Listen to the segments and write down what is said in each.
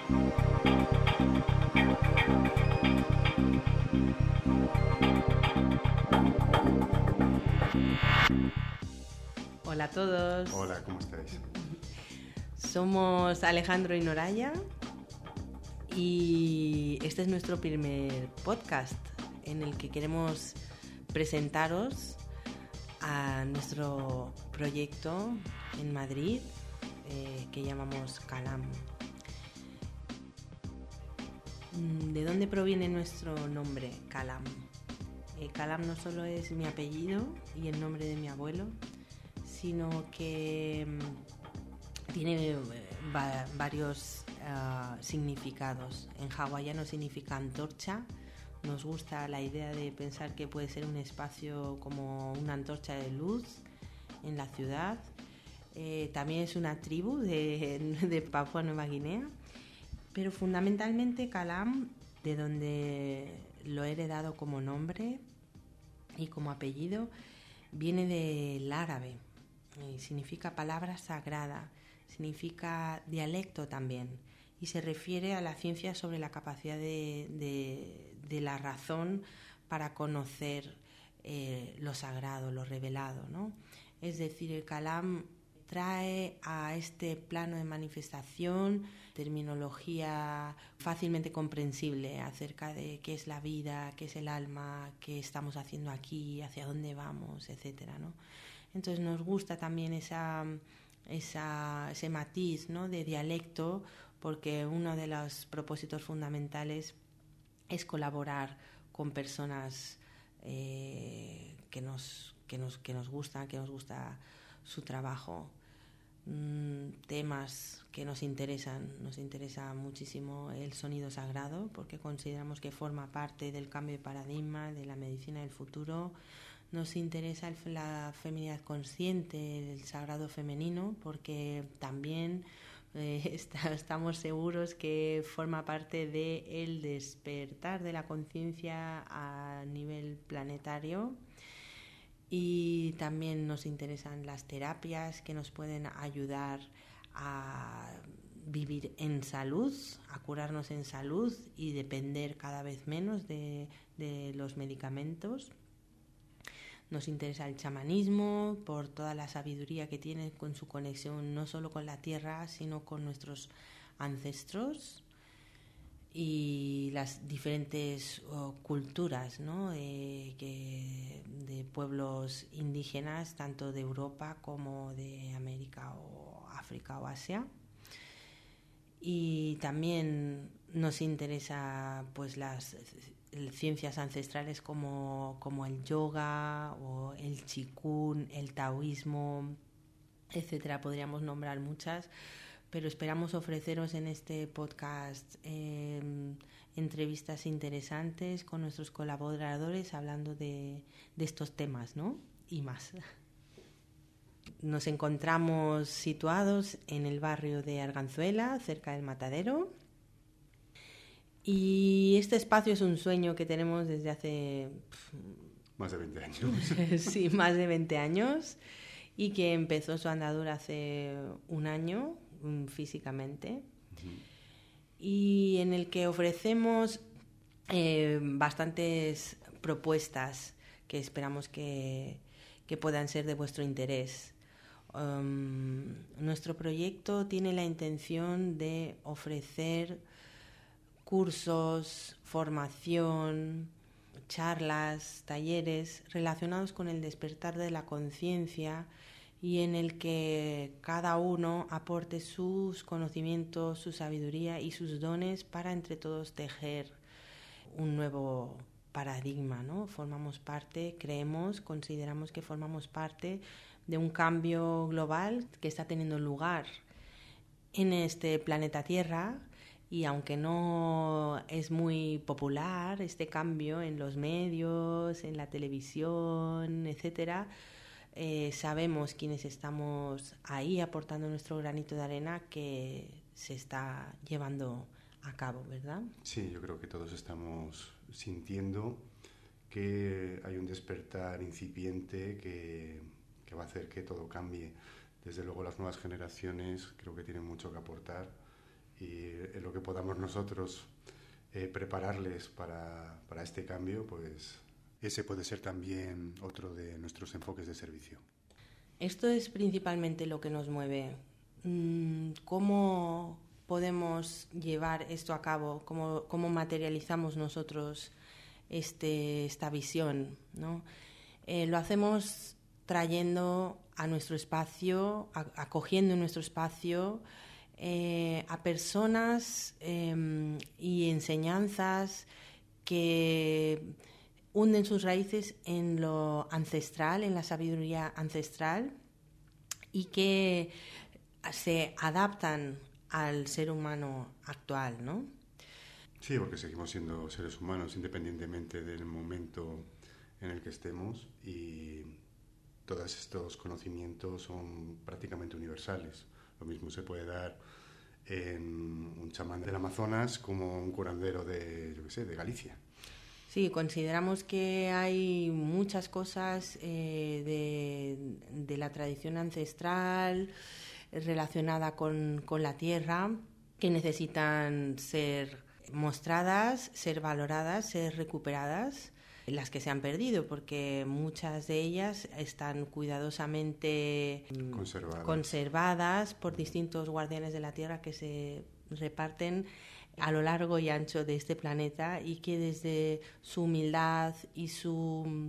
Hola a todos. Hola, ¿cómo estáis? Somos Alejandro y Noraya y este es nuestro primer podcast en el que queremos presentaros a nuestro proyecto en Madrid que llamamos Calam. ¿De dónde proviene nuestro nombre, Calam? Calam no solo es mi apellido y el nombre de mi abuelo, sino que tiene varios significados. En hawaiano significa antorcha. Nos gusta la idea de pensar que puede ser un espacio como una antorcha de luz en la ciudad. También es una tribu de Papua Nueva Guinea, pero fundamentalmente Calam, de donde lo he heredado como nombre y como apellido, viene del árabe. Significa palabra sagrada, significa dialecto también, y se refiere a la ciencia sobre la capacidad de la razón para conocer lo sagrado, lo revelado, ¿no? Es decir, el Calam trae a este plano de manifestación terminología fácilmente comprensible acerca de qué es la vida, qué es el alma, qué estamos haciendo aquí, hacia dónde vamos, etcétera, ¿no? Entonces nos gusta también ese matiz, ¿no?, de dialecto, porque uno de los propósitos fundamentales es colaborar con personas que nos gustan, que nos gusta su trabajo, temas que nos interesan. Nos interesa muchísimo el sonido sagrado porque consideramos que forma parte del cambio de paradigma de la medicina del futuro. Nos interesa la feminidad consciente, el sagrado femenino, porque también estamos seguros que forma parte del despertar de la conciencia a nivel planetario. Y también nos interesan las terapias que nos pueden ayudar a vivir en salud, a curarnos en salud y depender cada vez menos de los medicamentos. Nos interesa el chamanismo por toda la sabiduría que tiene con su conexión no solo con la tierra, sino con nuestros ancestros y las diferentes culturas, ¿no?, de pueblos indígenas, tanto de Europa como de América o África o Asia. Y también nos interesa pues las ciencias ancestrales como el yoga o el qigong, el taoísmo, etcétera. Podríamos nombrar muchas, pero esperamos ofreceros en este podcast entrevistas interesantes con nuestros colaboradores hablando de estos temas, ¿no?, y más. Nos encontramos situados en el barrio de Arganzuela, cerca del Matadero. Y este espacio es un sueño que tenemos desde hace... Más de 20 años. Sí, más de 20 años. Y que empezó su andadura hace un año, físicamente. Uh-huh. Y en el que ofrecemos bastantes propuestas que esperamos que puedan ser de vuestro interés. Nuestro proyecto tiene la intención de ofrecer cursos, formación, charlas, talleres relacionados con el despertar de la conciencia y en el que cada uno aporte sus conocimientos, su sabiduría y sus dones para entre todos tejer un nuevo paradigma, ¿no? Formamos parte, consideramos que formamos parte de un cambio global que está teniendo lugar en este planeta Tierra. Y aunque no es muy popular este cambio en los medios, en la televisión, etcétera, sabemos quienes estamos ahí aportando nuestro granito de arena que se está llevando a cabo, ¿verdad? Sí, yo creo que todos estamos sintiendo que hay un despertar incipiente que va a hacer que todo cambie. Desde luego las nuevas generaciones creo que tienen mucho que aportar y en lo que podamos nosotros prepararles para este cambio, pues ese puede ser también otro de nuestros enfoques de servicio. Esto es principalmente lo que nos mueve. ¿Cómo podemos llevar esto a cabo? ¿Cómo materializamos nosotros esta visión, ¿no? Lo hacemos trayendo a nuestro espacio, acogiendo en nuestro espacio a personas y enseñanzas que hunden sus raíces en lo ancestral, en la sabiduría ancestral, y que se adaptan al ser humano actual, ¿no? Sí, porque seguimos siendo seres humanos independientemente del momento en el que estemos, y todos estos conocimientos son prácticamente universales. Lo mismo se puede dar en un chamán del Amazonas como un curandero de Galicia. Sí, consideramos que hay muchas cosas de la tradición ancestral relacionada con la tierra que necesitan ser mostradas, ser valoradas, ser recuperadas, las que se han perdido, porque muchas de ellas están cuidadosamente conservadas por distintos guardianes de la tierra que se reparten a lo largo y ancho de este planeta, y que desde su humildad y su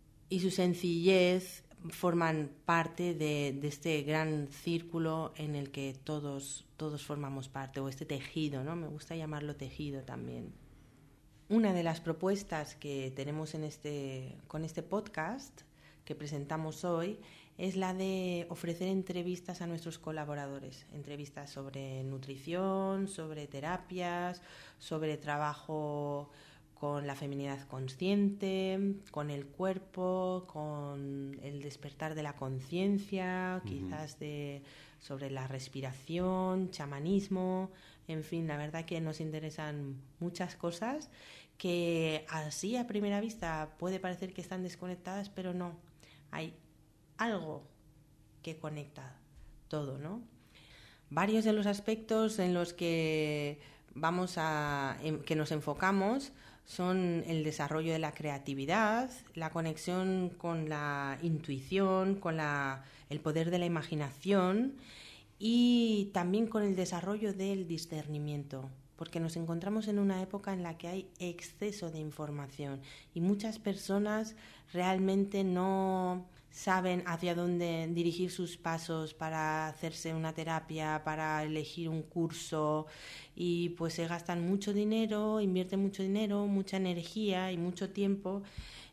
sencillez forman parte de este gran círculo en el que todos formamos parte, o este tejido, ¿no? Me gusta llamarlo tejido también. Una de las propuestas que tenemos con este podcast que presentamos hoy es la de ofrecer entrevistas a nuestros colaboradores, entrevistas sobre nutrición, sobre terapias, sobre trabajo con la feminidad consciente, con el cuerpo, con el despertar de la conciencia, quizás sobre la respiración, chamanismo, en fin, la verdad que nos interesan muchas cosas que así a primera vista puede parecer que están desconectadas, pero no, hay algo que conecta todo, ¿no? Varios de los aspectos en los que que nos enfocamos son el desarrollo de la creatividad, la conexión con la intuición, con el poder de la imaginación, y también con el desarrollo del discernimiento, porque nos encontramos en una época en la que hay exceso de información y muchas personas realmente no saben hacia dónde dirigir sus pasos para hacerse una terapia, para elegir un curso, y pues se gastan mucho dinero, invierten mucho dinero, mucha energía y mucho tiempo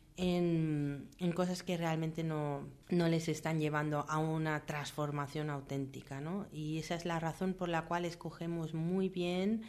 en cosas que realmente no les están llevando a una transformación auténtica, ¿no? Y esa es la razón por la cual escogemos muy bien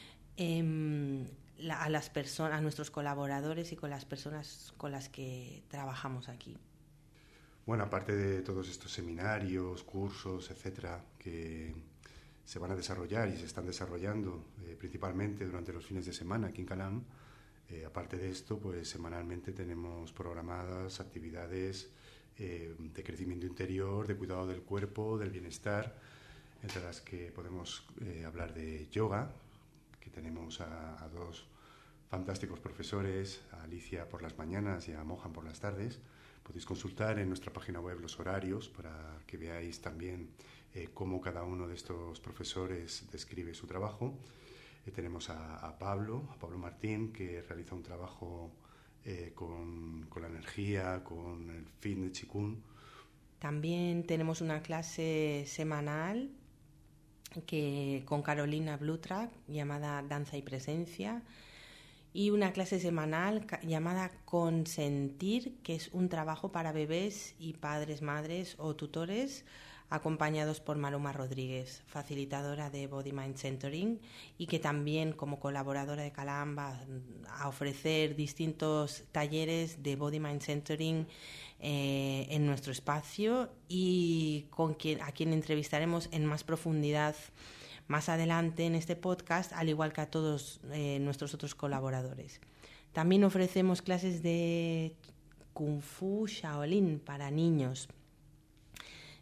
a nuestros colaboradores y con las personas con las que trabajamos aquí. Bueno, aparte de todos estos seminarios, cursos, etcétera, que se van a desarrollar y se están desarrollando principalmente durante los fines de semana aquí en Calam, aparte de esto, pues semanalmente tenemos programadas actividades de crecimiento interior, de cuidado del cuerpo, del bienestar, entre las que podemos hablar de yoga, que tenemos a dos fantásticos profesores, a Alicia por las mañanas y a Mohan por las tardes. Podéis consultar en nuestra página web los horarios para que veáis también cómo cada uno de estos profesores describe su trabajo. Tenemos a Pablo Martín, que realiza un trabajo con la energía, con el fitness Qigong. También tenemos una clase semanal con Carolina Blutrack llamada Danza y Presencia, y una clase semanal llamada Consentir, que es un trabajo para bebés y padres, madres o tutores, acompañados por Maruma Rodríguez, facilitadora de Body Mind Centering, y que también como colaboradora de Calam va a ofrecer distintos talleres de Body Mind Centering en nuestro espacio, y a quien entrevistaremos en más profundidad más adelante en este podcast, al igual que a todos nuestros otros colaboradores. También ofrecemos clases de Kung Fu Shaolin para niños.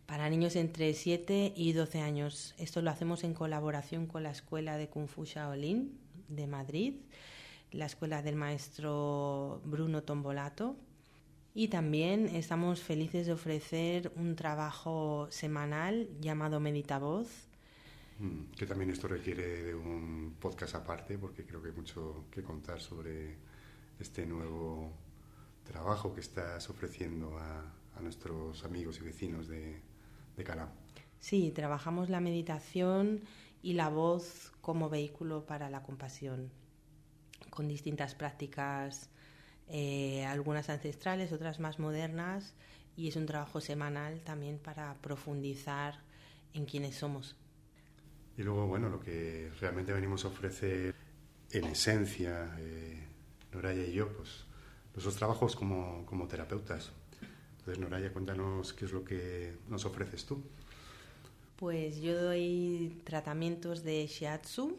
para niños entre 7 y 12 años. Esto lo hacemos en colaboración con la Escuela de Kung Fu Shaolin de Madrid, la escuela del maestro Bruno Tombolato. Y también estamos felices de ofrecer un trabajo semanal llamado Meditavoz. Que también esto requiere de un podcast aparte, porque creo que hay mucho que contar sobre este nuevo trabajo que estás ofreciendo a nuestros amigos y vecinos de Calam. Sí, trabajamos la meditación y la voz como vehículo para la compasión, con distintas prácticas, algunas ancestrales, otras más modernas, y es un trabajo semanal también para profundizar en quiénes somos. Y luego, bueno, lo que realmente venimos a ofrecer en esencia, Noraya y yo, pues nuestros trabajos como terapeutas. Entonces, Noraya, cuéntanos qué es lo que nos ofreces tú. Pues yo doy tratamientos de shiatsu,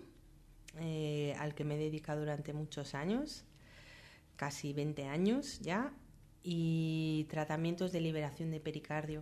al que me he dedicado durante muchos años, casi 20 años ya, y tratamientos de liberación de pericardio,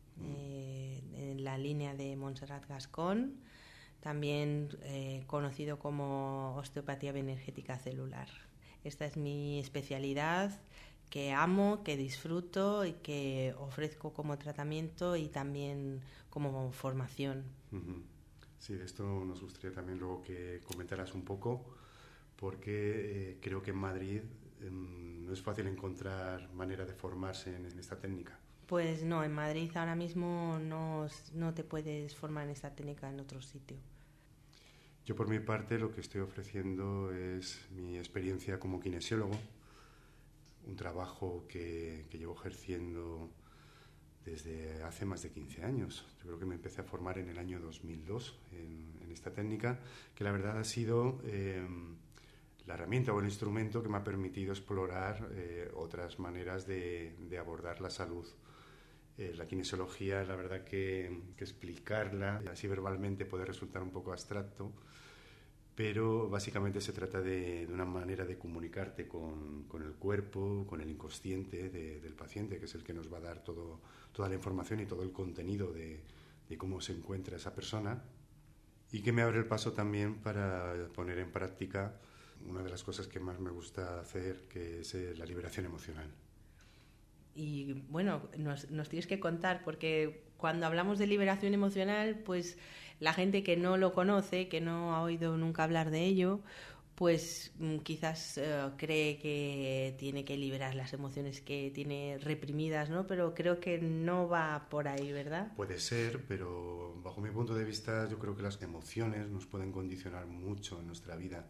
en la línea de Montserrat Gascón, también conocido como osteopatía bioenergética celular. Esta es mi especialidad, que amo, que disfruto y que ofrezco como tratamiento y también como formación. Sí, de esto nos gustaría también luego que comentaras un poco, porque creo que en Madrid no es fácil encontrar manera de formarse en esta técnica. Pues no, en Madrid ahora mismo no te puedes formar en esta técnica en otro sitio. Yo por mi parte lo que estoy ofreciendo es mi experiencia como kinesiólogo, un trabajo que llevo ejerciendo desde hace más de 15 años. Yo creo que me empecé a formar en el año 2002 en esta técnica, que la verdad ha sido la herramienta o el instrumento que me ha permitido explorar otras maneras de abordar la salud. La kinesiología, la verdad que explicarla así verbalmente puede resultar un poco abstracto, pero básicamente se trata de una manera de comunicarte con el cuerpo, con el inconsciente del paciente, que es el que nos va a dar toda la información y todo el contenido de cómo se encuentra esa persona, y que me abre el paso también para poner en práctica una de las cosas que más me gusta hacer, que es la liberación emocional. Y bueno, nos tienes que contar, porque cuando hablamos de liberación emocional, pues la gente que no lo conoce, que no ha oído nunca hablar de ello, pues quizás cree que tiene que liberar las emociones que tiene reprimidas, ¿no? Pero creo que no va por ahí, ¿verdad? Puede ser, pero bajo mi punto de vista yo creo que las emociones nos pueden condicionar mucho en nuestra vida,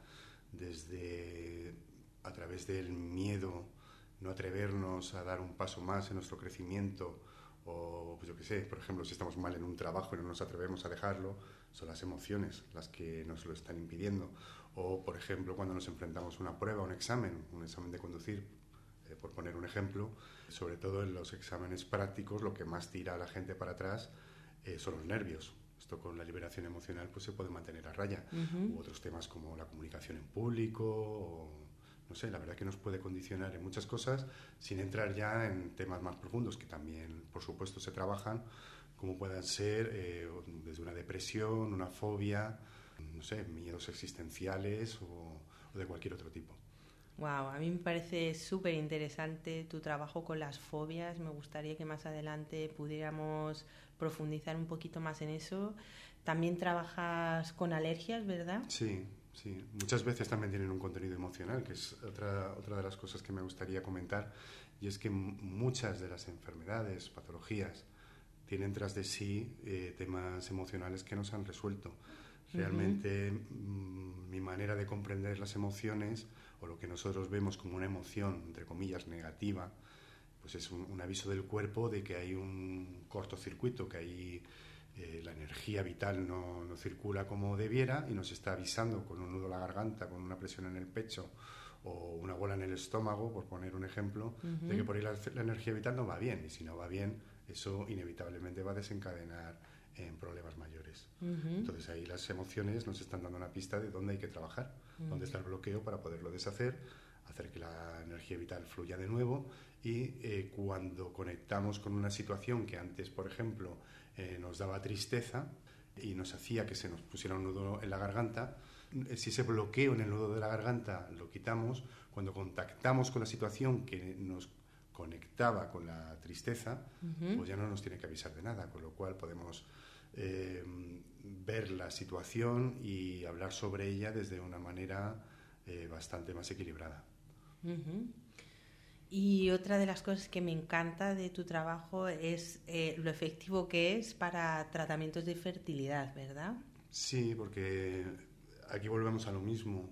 desde a través del miedo, no atrevernos a dar un paso más en nuestro crecimiento, o pues yo qué sé, por ejemplo, si estamos mal en un trabajo y no nos atrevemos a dejarlo, son las emociones las que nos lo están impidiendo. O, por ejemplo, cuando nos enfrentamos a una prueba, un examen de conducir, por poner un ejemplo, sobre todo en los exámenes prácticos, lo que más tira a la gente para atrás son los nervios. Esto con la liberación emocional pues se puede mantener a raya. U otros temas como la comunicación en público, o no sé, la verdad que nos puede condicionar en muchas cosas, sin entrar ya en temas más profundos que también, por supuesto, se trabajan, como puedan ser desde una depresión, una fobia, no sé, miedos existenciales o de cualquier otro tipo. Wow, a mí me parece súper interesante tu trabajo con las fobias. Me gustaría que más adelante pudiéramos profundizar un poquito más en eso. También trabajas con alergias, ¿verdad? Sí. Sí, muchas veces también tienen un contenido emocional, que es otra de las cosas que me gustaría comentar, y es que muchas de las enfermedades, patologías, tienen tras de sí temas emocionales que no se han resuelto. Realmente mi manera de comprender las emociones, o lo que nosotros vemos como una emoción, entre comillas, negativa, pues es un aviso del cuerpo de que hay un cortocircuito, que hay la energía vital no circula como debiera y nos está avisando con un nudo en la garganta, con una presión en el pecho o una bola en el estómago, por poner un ejemplo, de que por ahí la energía vital no va bien, y si no va bien, eso inevitablemente va a desencadenar en problemas mayores. Entonces ahí las emociones nos están dando una pista de dónde hay que trabajar, dónde está el bloqueo para poderlo deshacer, hacer que la energía vital fluya de nuevo y cuando conectamos con una situación que antes, por ejemplo, nos daba tristeza y nos hacía que se nos pusiera un nudo en la garganta, si ese bloqueo en el nudo de la garganta lo quitamos, cuando contactamos con la situación que nos conectaba con la tristeza, pues ya no nos tiene que avisar de nada, con lo cual podemos ver la situación y hablar sobre ella desde una manera bastante más equilibrada. Y otra de las cosas que me encanta de tu trabajo es lo efectivo que es para tratamientos de fertilidad, ¿verdad? Sí, porque aquí volvemos a lo mismo.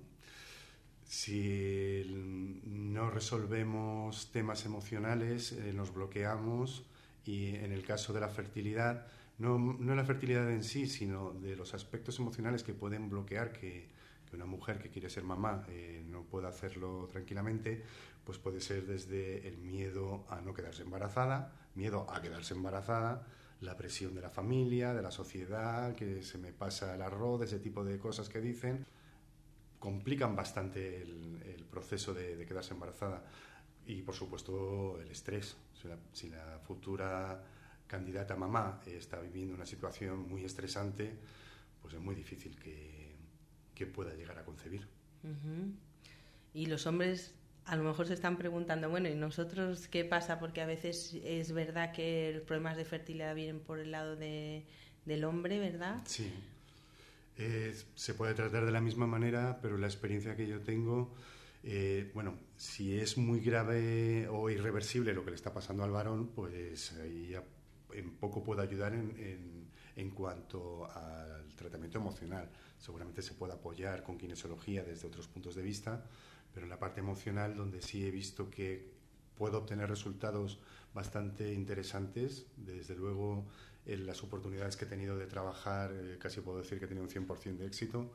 Si no resolvemos temas emocionales, nos bloqueamos, y en el caso de la fertilidad, no la fertilidad en sí, sino de los aspectos emocionales que pueden bloquear que una mujer que quiere ser mamá no pueda hacerlo tranquilamente, pues puede ser desde el miedo a no quedarse embarazada, miedo a quedarse embarazada, la presión de la familia, de la sociedad, que se me pasa el arroz, ese tipo de cosas que dicen, complican bastante el proceso de quedarse embarazada. Y por supuesto el estrés. Si la futura candidata a mamá está viviendo una situación muy estresante, pues es muy difícil que pueda llegar a concebir. Y los hombres a lo mejor se están preguntando, bueno, ¿y nosotros qué pasa? Porque a veces es verdad que los problemas de fertilidad vienen por el lado del hombre, ¿verdad? Sí. Se puede tratar de la misma manera, pero la experiencia que yo tengo, bueno, si es muy grave o irreversible lo que le está pasando al varón, pues ahí ya en poco puedo ayudar en cuanto al tratamiento emocional. Seguramente se puede apoyar con kinesiología desde otros puntos de vista, pero en la parte emocional, donde sí he visto que puedo obtener resultados bastante interesantes, desde luego en las oportunidades que he tenido de trabajar, casi puedo decir que he tenido un 100% de éxito,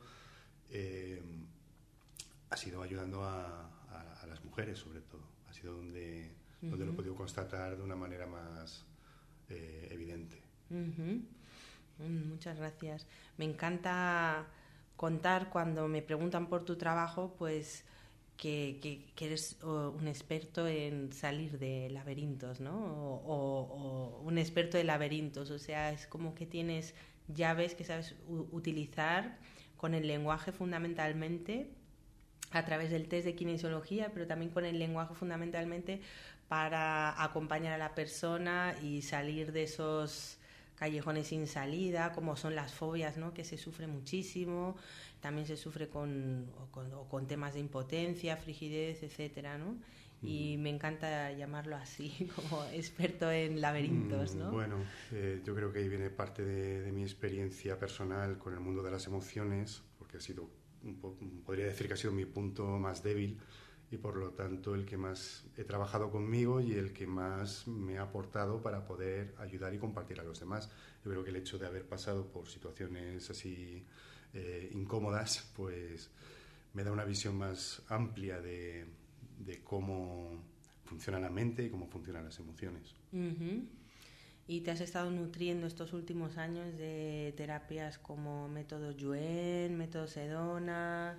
ha sido ayudando a las mujeres, sobre todo. Ha sido donde lo he podido constatar de una manera más evidente. Muchas gracias. Me encanta contar cuando me preguntan por tu trabajo, pues que eres un experto en salir de laberintos, ¿no? O un experto de laberintos, o sea, es como que tienes llaves que sabes utilizar con el lenguaje fundamentalmente a través del test de kinesiología, pero también con el lenguaje fundamentalmente para acompañar a la persona y salir de esos callejones sin salida, como son las fobias, ¿no? Que se sufre muchísimo, también se sufre con temas de impotencia, frigidez, etcétera, ¿no? Y me encanta llamarlo así, como experto en laberintos, ¿no? Bueno, yo creo que ahí viene parte de mi experiencia personal con el mundo de las emociones, porque ha sido, podría decir que ha sido mi punto más débil, y por lo tanto el que más he trabajado conmigo y el que más me ha aportado para poder ayudar y compartir a los demás. Yo creo que el hecho de haber pasado por situaciones así incómodas, pues me da una visión más amplia de cómo funciona la mente y cómo funcionan las emociones. Y te has estado nutriendo estos últimos años de terapias como método Yuen, método Sedona,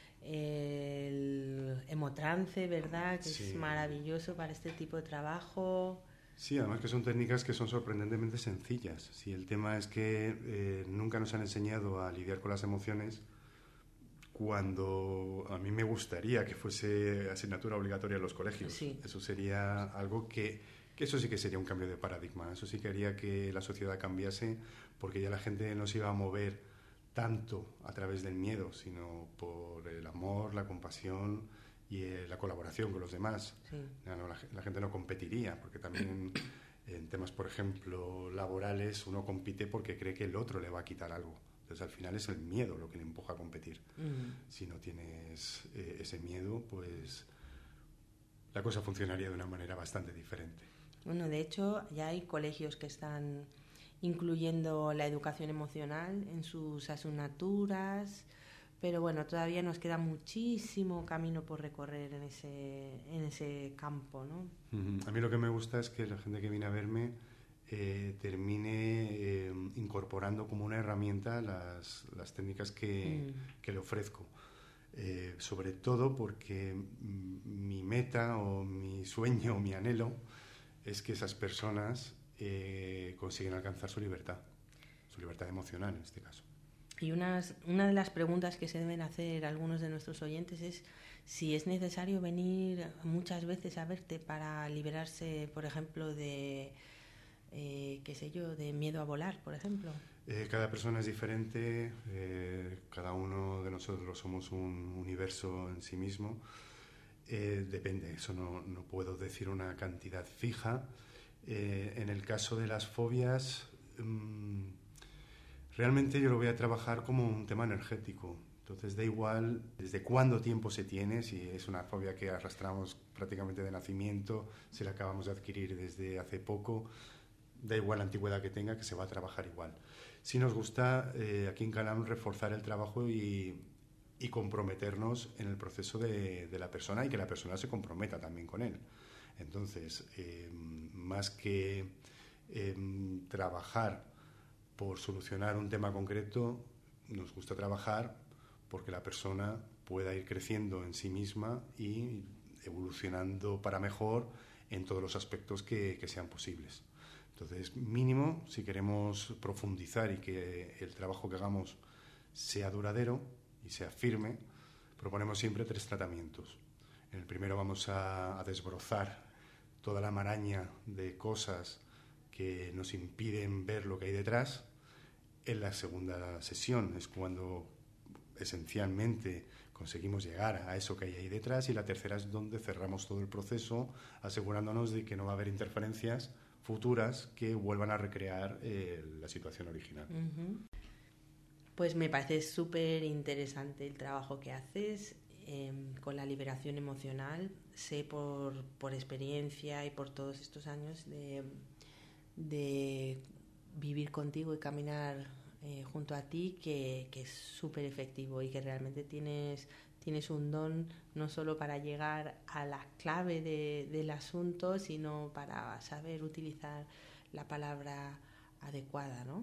el hemotrance, ¿verdad? Que sí, es maravilloso para este tipo de trabajo. Sí, además que son técnicas que son sorprendentemente sencillas. Si el tema es que nunca nos han enseñado a lidiar con las emociones, cuando a mí me gustaría que fuese asignatura obligatoria en los colegios. Sí. Eso sería algo que eso sí que sería un cambio de paradigma. Eso sí que haría que la sociedad cambiase, porque ya la gente no se iba a mover tanto a través del miedo, sino por el amor, la compasión y la colaboración con los demás. Sí. La gente no competiría, porque también en temas, por ejemplo, laborales, uno compite porque cree que el otro le va a quitar algo. Entonces, al final es el miedo lo que le empuja a competir. Si no tienes ese miedo, pues la cosa funcionaría de una manera bastante diferente. Bueno, de hecho, ya hay colegios que están incluyendo la educación emocional en sus asignaturas, pero bueno, todavía nos queda muchísimo camino por recorrer en ese campo, ¿no? A mí lo que me gusta es que la gente que viene a verme termine incorporando como una herramienta las técnicas que le ofrezco. sobre todo porque mi meta o mi sueño o mi anhelo es que esas personas consiguen alcanzar su libertad emocional en este caso. Y una de las preguntas que se deben hacer algunos de nuestros oyentes es si es necesario venir muchas veces a verte para liberarse, por ejemplo, de, de miedo a volar, por ejemplo. Cada persona es diferente, cada uno de nosotros somos un universo en sí mismo. Depende, eso no puedo decir una cantidad fija. En el caso de las fobias, realmente yo lo voy a trabajar como un tema energético. Entonces da igual desde cuánto tiempo se tiene, si es una fobia que arrastramos prácticamente de nacimiento, si la acabamos de adquirir desde hace poco, da igual la antigüedad que tenga, que se va a trabajar igual. Sí nos gusta aquí en Calam reforzar el trabajo y comprometernos en el proceso de la persona y que la persona se comprometa también con él. Entonces, más que trabajar por solucionar un tema concreto, nos gusta trabajar porque la persona pueda ir creciendo en sí misma y evolucionando para mejor en todos los aspectos que sean posibles. Entonces, mínimo, si queremos profundizar y que el trabajo que hagamos sea duradero y sea firme, proponemos siempre 3 tratamientos. En el primero vamos a desbrozar toda la maraña de cosas que nos impiden ver lo que hay detrás. En la segunda sesión es cuando esencialmente conseguimos llegar a eso que hay ahí detrás, y la tercera es donde cerramos todo el proceso asegurándonos de que no va a haber interferencias futuras que vuelvan a recrear la situación original. Uh-huh. Pues me parece súper interesante el trabajo que haces con la liberación emocional. Sé por experiencia y por todos estos años de vivir contigo y caminar junto a ti que es súper efectivo y que realmente tienes un don no solo para llegar a la clave del asunto, sino para saber utilizar la palabra adecuada, ¿no?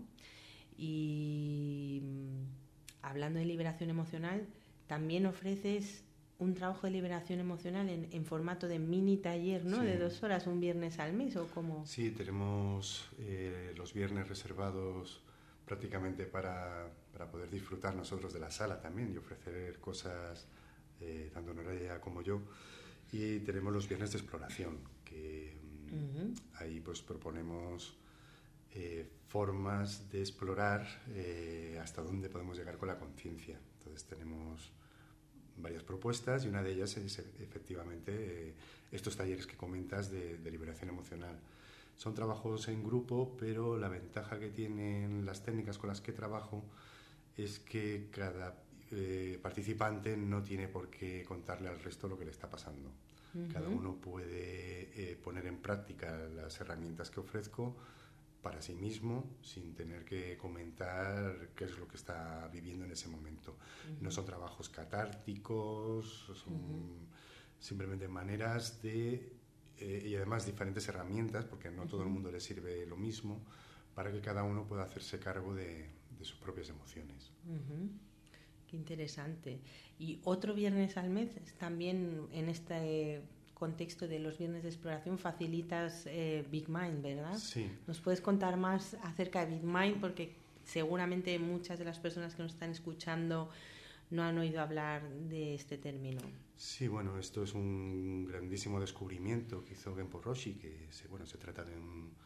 Y hablando de liberación emocional, también ofreces un trabajo de liberación emocional en formato de mini taller, ¿no? Sí. De 2 horas, un viernes al mes, ¿o cómo? Sí, tenemos los viernes reservados prácticamente para poder disfrutar nosotros de la sala también y ofrecer cosas tanto Norelia como yo. Y tenemos los viernes de exploración, que ahí pues proponemos formas de explorar hasta dónde podemos llegar con la conciencia. Entonces tenemos varias propuestas y una de ellas es efectivamente estos talleres que comentas de liberación emocional. Son trabajos en grupo, pero la ventaja que tienen las técnicas con las que trabajo es que cada participante no tiene por qué contarle al resto lo que le está pasando. Uh-huh. Cada uno puede poner en práctica las herramientas que ofrezco para sí mismo, sin tener que comentar qué es lo que está viviendo en ese momento. Uh-huh. No son trabajos catárticos, son simplemente maneras de... y además diferentes herramientas, porque no todo el mundo le sirve lo mismo, para que cada uno pueda hacerse cargo de sus propias emociones. Uh-huh. Qué interesante. Y otro viernes al mes, también en este contexto de los viernes de exploración, facilitas Big Mind, ¿verdad? Sí. ¿Nos puedes contar más acerca de Big Mind? Porque seguramente muchas de las personas que nos están escuchando no han oído hablar de este término. Sí, bueno, esto es un grandísimo descubrimiento que hizo Genpo Roshi, que se trata de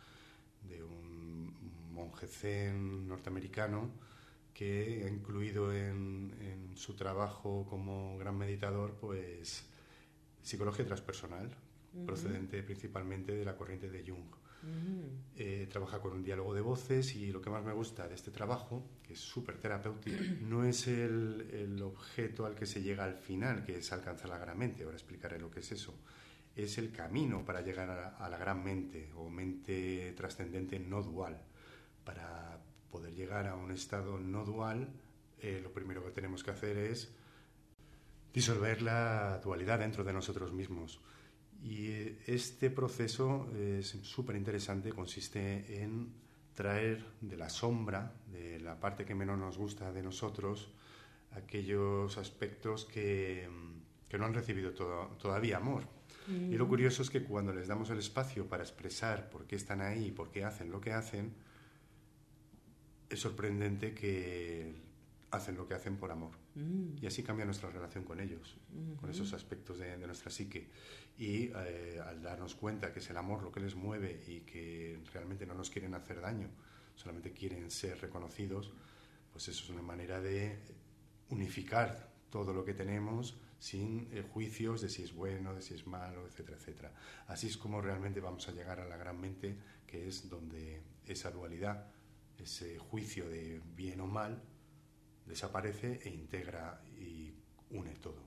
un monje zen norteamericano que ha incluido en su trabajo como gran meditador pues psicología transpersonal, procedente principalmente de la corriente de Jung. Trabaja con un diálogo de voces, y lo que más me gusta de este trabajo, que es súper terapéutico, no es el objeto al que se llega al final, que es alcanzar la gran mente. Ahora explicaré lo que es eso. Es el camino para llegar a la gran mente, o mente trascendente no dual. Para poder llegar a un estado no dual, lo primero que tenemos que hacer es disolver la dualidad dentro de nosotros mismos. Y este proceso es súper interesante, consiste en traer de la sombra, de la parte que menos nos gusta de nosotros, aquellos aspectos que no han recibido todavía amor. Y lo curioso es que cuando les damos el espacio para expresar por qué están ahí y por qué hacen lo que hacen, es sorprendente que hacen lo que hacen por amor. Y así cambia nuestra relación con ellos, con esos aspectos de nuestra psique. Y al darnos cuenta que es el amor lo que les mueve y que realmente no nos quieren hacer daño, solamente quieren ser reconocidos, pues eso es una manera de unificar todo lo que tenemos sin juicios de si es bueno, de si es malo, etcétera, etcétera. Así es como realmente vamos a llegar a la gran mente, que es donde esa dualidad, ese juicio de bien o mal, desaparece e integra y une todo.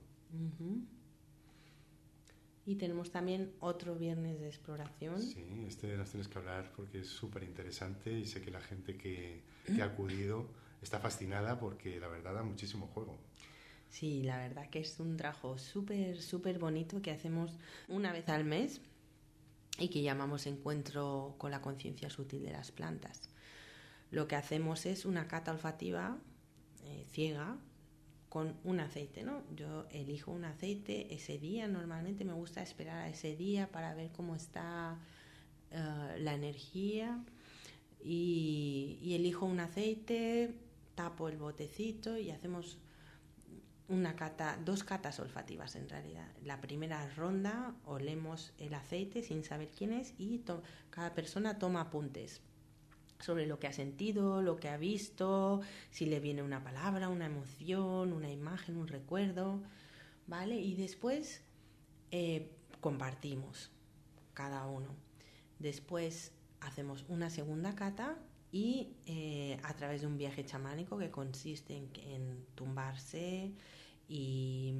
Y tenemos también otro viernes de exploración. Sí, nos tienes que hablar porque es súper interesante y sé que la gente que ha acudido está fascinada porque la verdad da muchísimo juego. Sí, la verdad que es un trabajo súper, súper bonito que hacemos una vez al mes y que llamamos Encuentro con la conciencia sutil de las plantas. Lo que hacemos es una cata olfativa ciega con un aceite, ¿no? Yo elijo un aceite ese día, normalmente me gusta esperar a ese día para ver cómo está la energía y elijo un aceite, tapo el botecito y hacemos dos catas olfativas en realidad. La primera ronda olemos el aceite sin saber quién es y cada persona toma apuntes sobre lo que ha sentido, lo que ha visto, si le viene una palabra, una emoción, una imagen, un recuerdo, ¿vale? Y después compartimos cada uno. Después hacemos una segunda cata y a través de un viaje chamánico que consiste en tumbarse y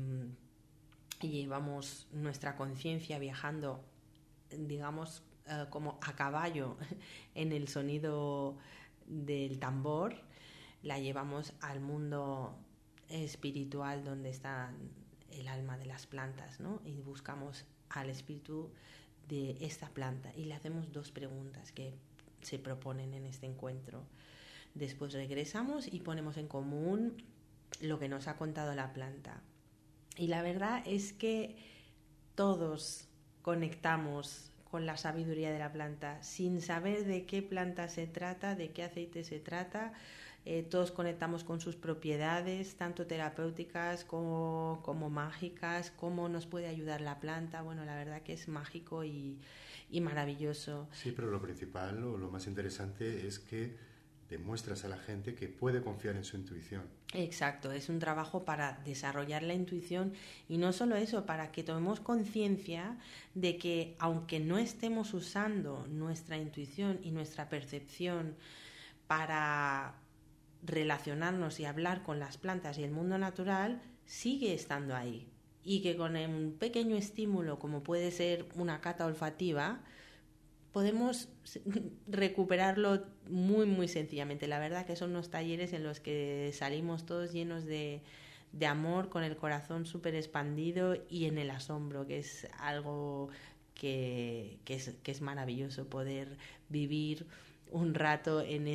llevamos nuestra conciencia viajando, digamos, como a caballo en el sonido del tambor, la llevamos al mundo espiritual donde está el alma de las plantas, ¿no? Y buscamos al espíritu de esta planta y le hacemos 2 preguntas que se proponen en este encuentro. Después regresamos y ponemos en común lo que nos ha contado la planta. Y la verdad es que todos conectamos con la sabiduría de la planta sin saber de qué planta se trata, de qué aceite se trata. Todos conectamos con sus propiedades, tanto terapéuticas como mágicas, cómo nos puede ayudar la planta. Bueno, la verdad que es mágico y maravilloso. Sí, pero lo principal o lo más interesante es que demuestras a la gente que puede confiar en su intuición. Exacto, es un trabajo para desarrollar la intuición y no solo eso, para que tomemos conciencia de que aunque no estemos usando nuestra intuición y nuestra percepción para relacionarnos y hablar con las plantas y el mundo natural, sigue estando ahí y que con un pequeño estímulo como puede ser una cata olfativa podemos recuperarlo muy muy sencillamente. La verdad que son unos talleres en los que salimos todos llenos de amor, con el corazón súper expandido y en el asombro, que es algo que es maravilloso poder vivir un rato en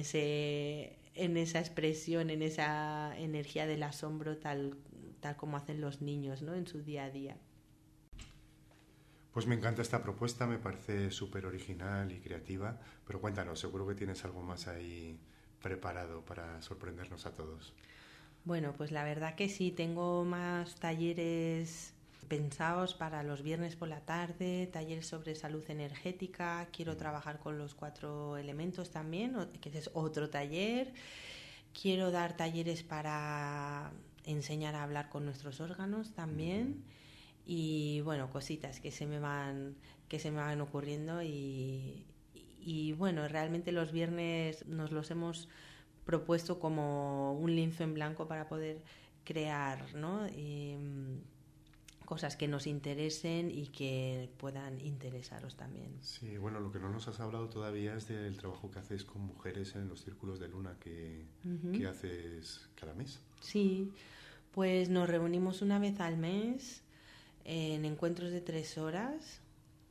esa expresión, en esa energía del asombro tal como hacen los niños, ¿no? En su día a día. Pues me encanta esta propuesta, me parece súper original y creativa, pero cuéntanos, seguro que tienes algo más ahí preparado para sorprendernos a todos. Bueno, pues la verdad que sí, tengo más talleres pensados para los viernes por la tarde, talleres sobre salud energética, quiero trabajar con los 4 elementos también, que es otro taller, quiero dar talleres para enseñar a hablar con nuestros órganos también. Y bueno, cositas que se me van ocurriendo y bueno, realmente los viernes nos los hemos propuesto como un lienzo en blanco para poder crear, ¿no? Cosas que nos interesen y que puedan interesaros también. Sí, bueno, lo que no nos has hablado todavía es del trabajo que hacéis con mujeres en los círculos de luna que haces cada mes. Sí, pues nos reunimos una vez al mes en encuentros de 3 horas.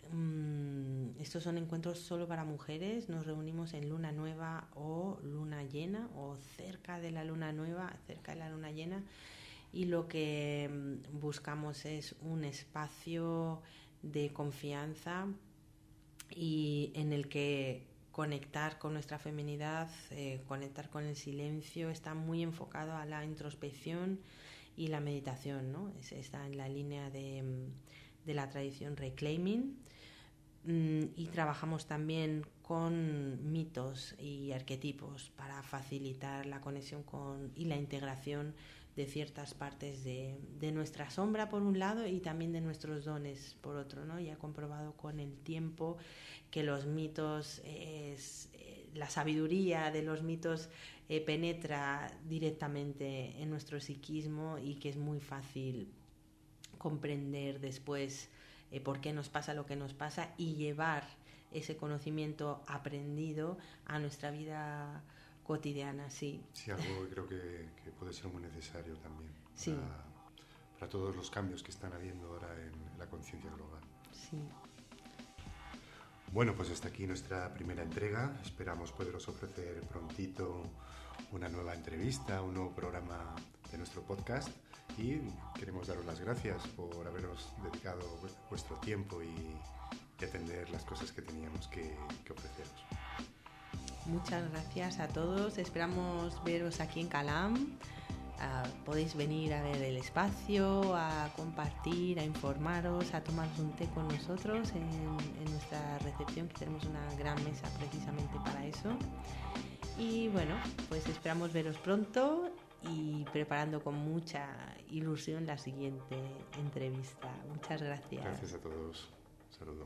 Estos son encuentros solo para mujeres. Nos reunimos en luna nueva o luna llena o cerca de la luna nueva, cerca de la luna llena, y lo que buscamos es un espacio de confianza y en el que conectar con nuestra feminidad, conectar con el silencio, está muy enfocado a la introspección y la meditación, ¿no? Está en la línea de la tradición Reclaiming. Y trabajamos también con mitos y arquetipos para facilitar la conexión y la integración de ciertas partes de nuestra sombra por un lado y también de nuestros dones por otro, ¿no? Y he comprobado con el tiempo que los mitos, la sabiduría de los mitos penetra directamente en nuestro psiquismo y que es muy fácil comprender después por qué nos pasa lo que nos pasa y llevar ese conocimiento aprendido a nuestra vida cotidiana, sí. Sí, algo que creo que puede ser muy necesario también sí. para todos los cambios que están habiendo ahora en la conciencia global. Sí. Bueno, pues hasta aquí nuestra primera entrega. Esperamos poderos ofrecer prontito una nueva entrevista, un nuevo programa de nuestro podcast y queremos daros las gracias por haberos dedicado vuestro tiempo y atender las cosas que teníamos que ofreceros. Muchas gracias a todos. Esperamos veros aquí en Calam. Podéis venir a ver el espacio, a compartir, a informaros, a tomaros un té con nosotros en nuestra recepción, que tenemos una gran mesa precisamente para eso. Y bueno, pues esperamos veros pronto y preparando con mucha ilusión la siguiente entrevista. Muchas gracias. Gracias a todos. Saludos.